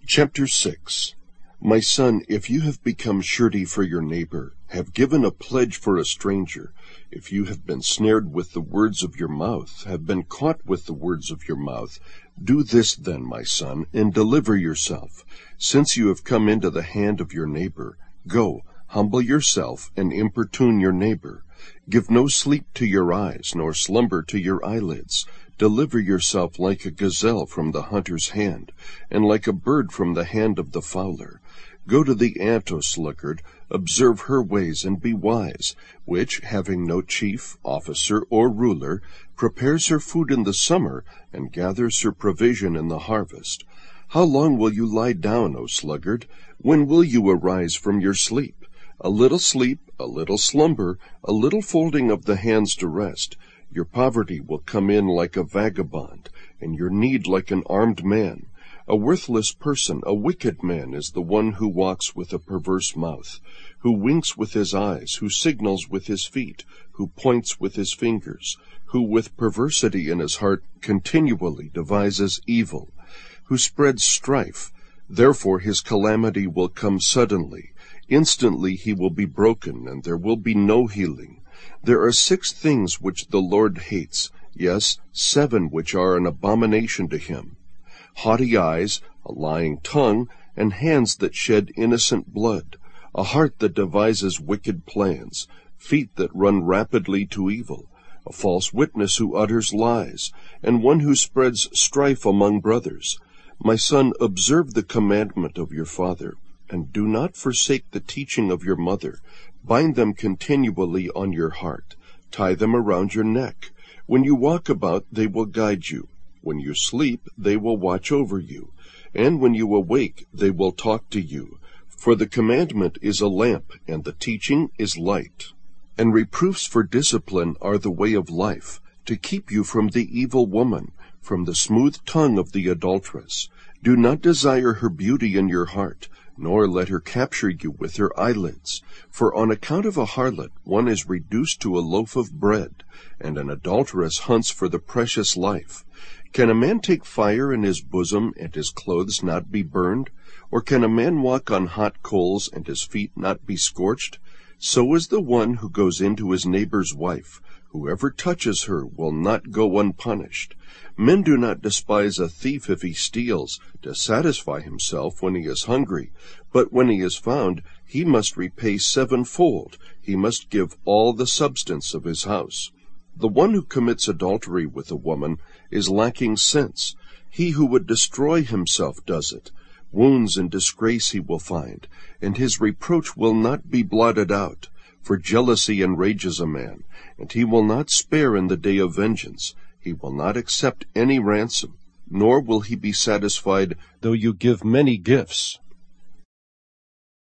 Chapter 6. My son, if you have become surety for your neighbor, have given a pledge for a stranger, if you have been snared with the words of your mouth, have been caught with the words of your mouth, do this then, my son, and deliver yourself. Since you have come into the hand of your neighbor, go, humble yourself, and importune your neighbor. Give no sleep to your eyes, nor slumber to your eyelids. Deliver yourself like a gazelle from the hunter's hand, and like a bird from the hand of the fowler. Go to the ant, O sluggard, observe her ways, and be wise, which, having no chief, officer, or ruler, prepares her food in the summer, and gathers her provision in the harvest. How long will you lie down, O sluggard? When will you arise from your sleep? A little sleep, a little slumber, a little folding of the hands to rest. Your poverty will come in like a vagabond, and your need like an armed man. A worthless person, a wicked man, is the one who walks with a perverse mouth, who winks with his eyes, who signals with his feet, who points with his fingers, who with perversity in his heart continually devises evil, who spreads strife. Therefore his calamity will come suddenly. Instantly he will be broken, and there will be no healing. There are 6 things which the Lord hates, yes, 7 which are an abomination to him: haughty eyes, a lying tongue, and hands that shed innocent blood, a heart that devises wicked plans, feet that run rapidly to evil, a false witness who utters lies, and one who spreads strife among brothers. My son, observe the commandment of your father, and do not forsake the teaching of your mother. Bind them continually on your heart. Tie them around your neck. When you walk about, they will guide you. When you sleep, they will watch over you. And when you awake, they will talk to you. For the commandment is a lamp, and the teaching is light. And reproofs for discipline are the way of life, to keep you from the evil woman, from the smooth tongue of the adulteress. Do not desire her beauty in your heart, nor let her capture you with her eyelids. For on account of a harlot one is reduced to a loaf of bread, and an adulteress hunts for the precious life. Can a man take fire in his bosom, and his clothes not be burned? Or can a man walk on hot coals, and his feet not be scorched? So is the one who goes into his neighbor's wife. Whoever touches her will not go unpunished. Men do not despise a thief if he steals, to satisfy himself when he is hungry. But when he is found, he must repay 7-fold. He must give all the substance of his house. The one who commits adultery with a woman is lacking sense. He who would destroy himself does it. Wounds and disgrace he will find, and his reproach will not be blotted out. For jealousy enrages a man, and he will not spare in the day of vengeance. He will not accept any ransom, nor will he be satisfied though you give many gifts.